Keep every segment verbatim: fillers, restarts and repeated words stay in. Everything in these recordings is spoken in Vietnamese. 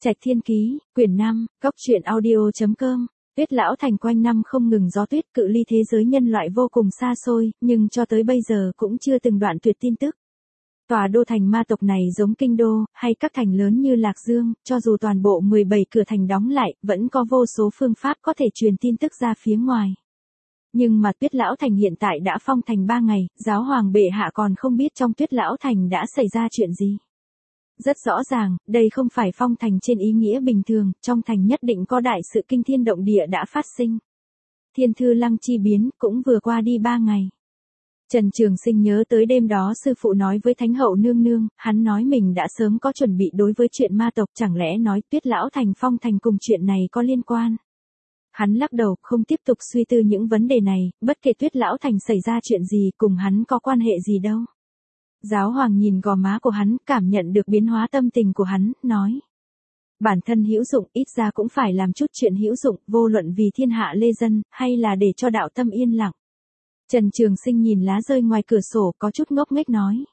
Trạch Thiên Ký, quyển năm, góc truyện audio.com. Tuyết Lão Thành quanh năm không ngừng gió tuyết, cự ly thế giới nhân loại vô cùng xa xôi, nhưng cho tới bây giờ cũng chưa từng đoạn tuyệt tin tức. Tòa đô thành ma tộc này giống Kinh Đô, hay các thành lớn như Lạc Dương, cho dù toàn bộ mười bảy cửa thành đóng lại, vẫn có vô số phương pháp có thể truyền tin tức ra phía ngoài. Nhưng mà Tuyết Lão Thành hiện tại đã phong thành ba ngày, giáo hoàng bệ hạ còn không biết trong Tuyết Lão Thành đã xảy ra chuyện gì. Rất rõ ràng, đây không phải phong thành trên ý nghĩa bình thường, trong thành nhất định có đại sự kinh thiên động địa đã phát sinh. Thiên thư lăng chi biến cũng vừa qua đi ba ngày. Trần Trường Sinh nhớ tới đêm đó sư phụ nói với Thánh hậu nương nương, hắn nói mình đã sớm có chuẩn bị đối với chuyện ma tộc, chẳng lẽ nói Tuyết Lão Thành phong thành cùng chuyện này có liên quan. Hắn lắc đầu, không tiếp tục suy tư những vấn đề này, bất kể Tuyết Lão Thành xảy ra chuyện gì cùng hắn có quan hệ gì đâu. Giáo hoàng nhìn gò má của hắn, cảm nhận được biến hóa tâm tình của hắn, nói. Bản thân hữu dụng, ít ra cũng phải làm chút chuyện hữu dụng, vô luận vì thiên hạ lê dân, hay là để cho đạo tâm yên lặng. Trần Trường Sinh nhìn lá rơi ngoài cửa sổ, có chút ngốc nghếch nói.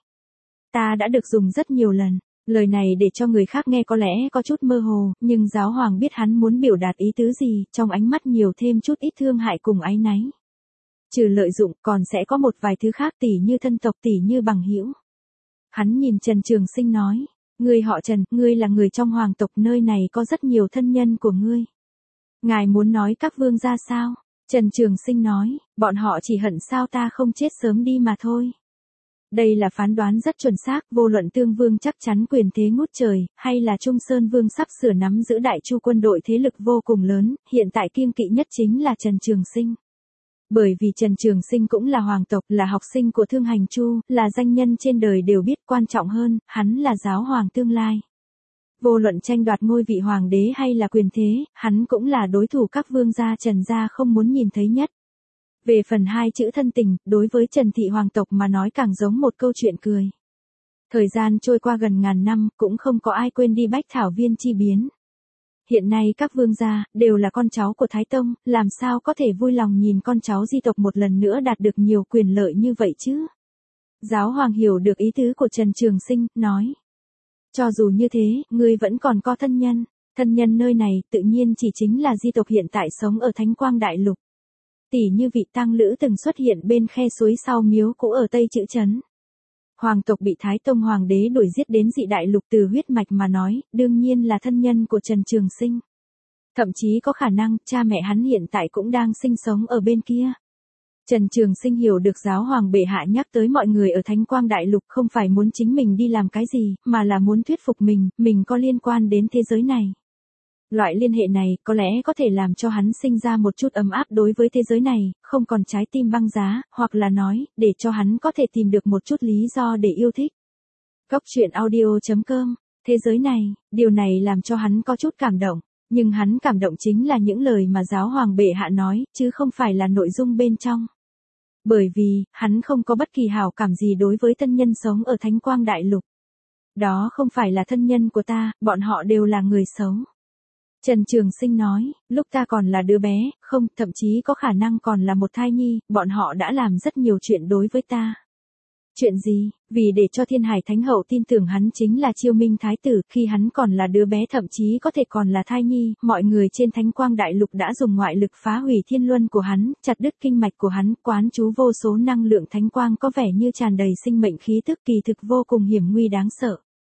Ta đã được dùng rất nhiều lần, lời này để cho người khác nghe có lẽ có chút mơ hồ, nhưng giáo hoàng biết hắn muốn biểu đạt ý tứ gì, trong ánh mắt nhiều thêm chút ít thương hại cùng áy náy. Trừ lợi dụng, còn sẽ có một vài thứ khác, tỉ như thân tộc, tỉ như bằng hữu. Hắn nhìn Trần Trường Sinh nói, ngươi họ Trần, ngươi là người trong hoàng tộc, nơi này có rất nhiều thân nhân của ngươi. Ngài muốn nói các vương gia sao? Trần Trường Sinh nói, bọn họ chỉ hận sao ta không chết sớm đi mà thôi. Đây là phán đoán rất chuẩn xác, vô luận Tương Vương chắc chắn quyền thế ngút trời, hay là Trung Sơn Vương sắp sửa nắm giữ Đại Chu quân đội thế lực vô cùng lớn, hiện tại kiêng kỵ nhất chính là Trần Trường Sinh. Bởi vì Trần Trường Sinh cũng là hoàng tộc, là học sinh của Thương Hành Chu, là danh nhân trên đời đều biết, quan trọng hơn, hắn là giáo hoàng tương lai. Vô luận tranh đoạt ngôi vị hoàng đế hay là quyền thế, hắn cũng là đối thủ các vương gia Trần gia không muốn nhìn thấy nhất. Về phần hai chữ thân tình, đối với Trần thị hoàng tộc mà nói càng giống một câu chuyện cười. Thời gian trôi qua gần ngàn năm, cũng không có ai quên đi Bách Thảo Viên chi biến. Hiện nay các vương gia, đều là con cháu của Thái Tông, làm sao có thể vui lòng nhìn con cháu di tộc một lần nữa đạt được nhiều quyền lợi như vậy chứ? Giáo hoàng hiểu được ý tứ của Trần Trường Sinh, nói. Cho dù như thế, ngươi vẫn còn có thân nhân, thân nhân nơi này tự nhiên chỉ chính là di tộc hiện tại sống ở Thánh Quang Đại Lục. Tỷ như vị tăng lữ từng xuất hiện bên khe suối sau miếu cũ ở Tây Chữ Trấn. Hoàng tộc bị Thái Tông Hoàng đế đuổi giết đến dị đại lục, từ huyết mạch mà nói, đương nhiên là thân nhân của Trần Trường Sinh. Thậm chí có khả năng, cha mẹ hắn hiện tại cũng đang sinh sống ở bên kia. Trần Trường Sinh hiểu được giáo hoàng bệ hạ nhắc tới mọi người ở Thánh Quang Đại Lục không phải muốn chính mình đi làm cái gì, mà là muốn thuyết phục mình, mình có liên quan đến thế giới này. Loại liên hệ này có lẽ có thể làm cho hắn sinh ra một chút ấm áp đối với thế giới này, không còn trái tim băng giá, hoặc là nói, để cho hắn có thể tìm được một chút lý do để yêu thích. Góc truyện audio.com, thế giới này, điều này làm cho hắn có chút cảm động, nhưng hắn cảm động chính là những lời mà giáo hoàng bệ hạ nói, chứ không phải là nội dung bên trong. Bởi vì, hắn không có bất kỳ hảo cảm gì đối với thân nhân sống ở Thánh Quang Đại Lục. Đó không phải là thân nhân của ta, bọn họ đều là người xấu. Trần Trường Sinh nói, lúc ta còn là đứa bé, không, thậm chí có khả năng còn là một thai nhi, bọn họ đã làm rất nhiều chuyện đối với ta. Chuyện gì? Vì để cho Thiên Hải Thánh hậu tin tưởng hắn chính là Chiêu Minh Thái tử, khi hắn còn là đứa bé thậm chí có thể còn là thai nhi, mọi người trên Thánh Quang Đại Lục đã dùng ngoại lực phá hủy thiên luân của hắn, chặt đứt kinh mạch của hắn, quán chú vô số năng lượng thánh quang có vẻ như tràn đầy sinh mệnh khí tức, kỳ thực vô cùng hiểm nguy đáng sợ.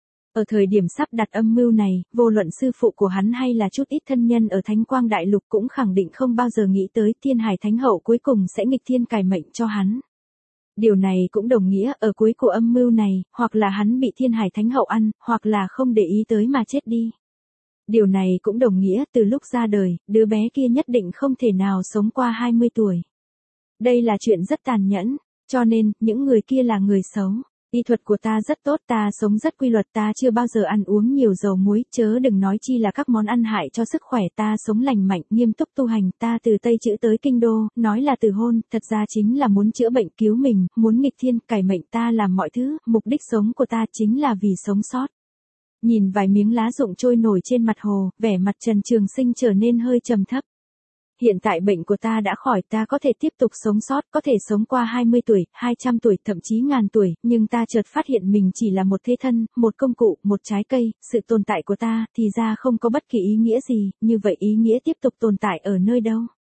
Ở thời điểm sắp đặt âm mưu này, vô luận sư phụ của hắn hay là chút ít thân nhân ở Thánh Quang Đại Lục cũng khẳng định không bao giờ nghĩ tới Thiên Hải Thánh hậu cuối cùng sẽ nghịch thiên cải mệnh cho hắn. Điều này cũng đồng nghĩa ở cuối của âm mưu này, hoặc là hắn bị Thiên Hải Thánh hậu ăn, hoặc là không để ý tới mà chết đi. Điều này cũng đồng nghĩa từ lúc ra đời, đứa bé kia nhất định không thể nào sống qua hai mươi tuổi. Đây là chuyện rất tàn nhẫn, cho nên, những người kia là người xấu. Y thuật của ta rất tốt, ta sống rất quy luật, ta chưa bao giờ ăn uống nhiều dầu muối, chớ đừng nói chi là các món ăn hại cho sức khỏe, ta sống lành mạnh, nghiêm túc tu hành, ta từ Tây Chữ tới Kinh Đô, nói là từ hôn, thật ra chính là muốn chữa bệnh cứu mình, muốn nghịch thiên, cải mệnh, ta làm mọi thứ, mục đích sống của ta chính là vì sống sót. Nhìn vài miếng lá rụng trôi nổi trên mặt hồ, vẻ mặt Trần Trường Sinh trở nên hơi trầm thấp. Hiện tại bệnh của ta đã khỏi, ta có thể tiếp tục sống sót, có thể sống qua hai mươi tuổi, hai trăm tuổi, thậm chí ngàn tuổi, nhưng ta chợt phát hiện mình chỉ là một thế thân, một công cụ, một trái cây, sự tồn tại của ta thì ra không có bất kỳ ý nghĩa gì, như vậy ý nghĩa tiếp tục tồn tại ở nơi đâu?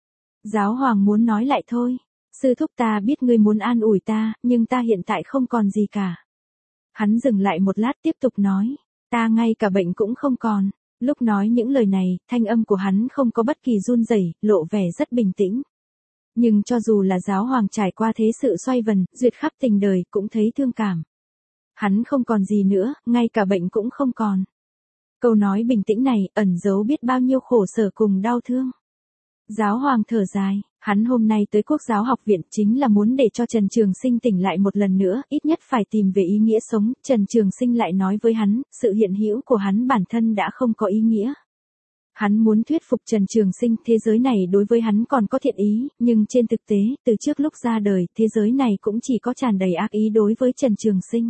Giáo hoàng muốn nói lại thôi. Sư thúc, ta biết ngươi muốn an ủi ta, nhưng ta hiện tại không còn gì cả. Hắn dừng lại một lát tiếp tục nói, ta ngay cả bệnh cũng không còn. Lúc nói những lời này, thanh âm của hắn không có bất kỳ run rẩy, lộ vẻ rất bình tĩnh. Nhưng cho dù là giáo hoàng trải qua thế sự xoay vần, duyệt khắp tình đời, cũng thấy thương cảm. Hắn không còn gì nữa, ngay cả bệnh cũng không còn. Câu nói bình tĩnh này, ẩn giấu biết bao nhiêu khổ sở cùng đau thương. Giáo hoàng thở dài, hắn hôm nay tới Quốc giáo học viện chính là muốn để cho Trần Trường Sinh tỉnh lại một lần nữa, ít nhất phải tìm về ý nghĩa sống. Trần Trường Sinh lại nói với hắn, sự hiện hữu của hắn bản thân đã không có ý nghĩa. Hắn muốn thuyết phục Trần Trường Sinh, thế giới này đối với hắn còn có thiện ý, nhưng trên thực tế, từ trước lúc ra đời, thế giới này cũng chỉ có tràn đầy ác ý đối với Trần Trường Sinh.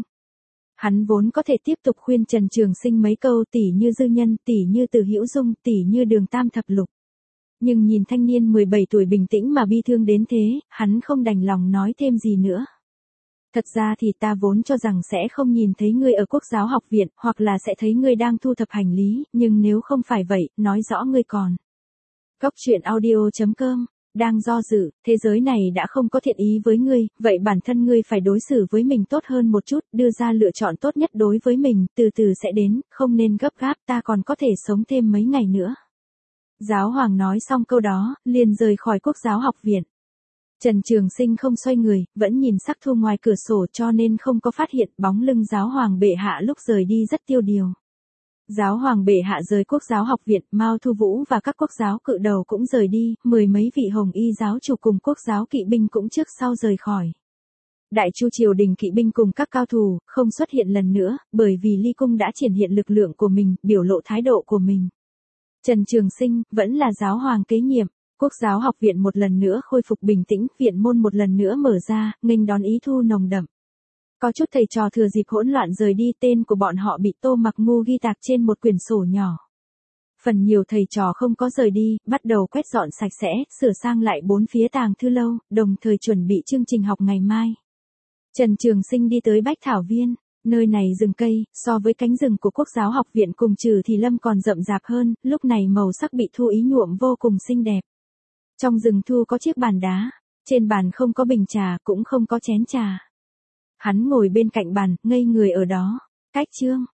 Hắn vốn có thể tiếp tục khuyên Trần Trường Sinh mấy câu, tỉ như Dư Nhân, tỉ như Từ Hữu Dung, tỉ như Đường Tam Thập Lục. Nhưng nhìn thanh niên mười bảy tuổi bình tĩnh mà bi thương đến thế, hắn không đành lòng nói thêm gì nữa. Thật ra thì ta vốn cho rằng sẽ không nhìn thấy ngươi ở Quốc giáo học viện, hoặc là sẽ thấy ngươi đang thu thập hành lý, nhưng nếu không phải vậy, nói rõ ngươi còn. Cốc truyện audio chấm com, đang do dự, thế giới này đã không có thiện ý với ngươi, vậy bản thân ngươi phải đối xử với mình tốt hơn một chút, đưa ra lựa chọn tốt nhất đối với mình, từ từ sẽ đến, không nên gấp gáp, ta còn có thể sống thêm mấy ngày nữa. Giáo hoàng nói xong câu đó, liền rời khỏi Quốc giáo học viện. Trần Trường Sinh không xoay người, vẫn nhìn sắc thu ngoài cửa sổ cho nên không có phát hiện bóng lưng giáo hoàng bệ hạ lúc rời đi rất tiêu điều. Giáo hoàng bệ hạ rời Quốc giáo học viện, Mao Thu Vũ và các quốc giáo cự đầu cũng rời đi, mười mấy vị hồng y giáo chủ cùng quốc giáo kỵ binh cũng trước sau rời khỏi. Đại chu triều đình kỵ binh cùng các cao thủ, không xuất hiện lần nữa, bởi vì Ly Cung đã triển hiện lực lượng của mình, biểu lộ thái độ của mình. Trần Trường Sinh, vẫn là giáo hoàng kế nhiệm, Quốc giáo học viện một lần nữa khôi phục bình tĩnh, viện môn một lần nữa mở ra, nghênh đón ý thu nồng đậm. Có chút thầy trò thừa dịp hỗn loạn rời đi, tên của bọn họ bị Tô Mặc Ngu ghi tạc trên một quyển sổ nhỏ. Phần nhiều thầy trò không có rời đi, bắt đầu quét dọn sạch sẽ, sửa sang lại bốn phía tàng thư lâu, đồng thời chuẩn bị chương trình học ngày mai. Trần Trường Sinh đi tới Bách Thảo Viên. Nơi này rừng cây, so với cánh rừng của Quốc giáo học viện cùng Trừ Thì Lâm còn rậm rạp hơn, lúc này màu sắc bị thu ý nhuộm vô cùng xinh đẹp. Trong rừng thu có chiếc bàn đá, trên bàn không có bình trà, cũng không có chén trà. Hắn ngồi bên cạnh bàn, ngây người ở đó. Cách chương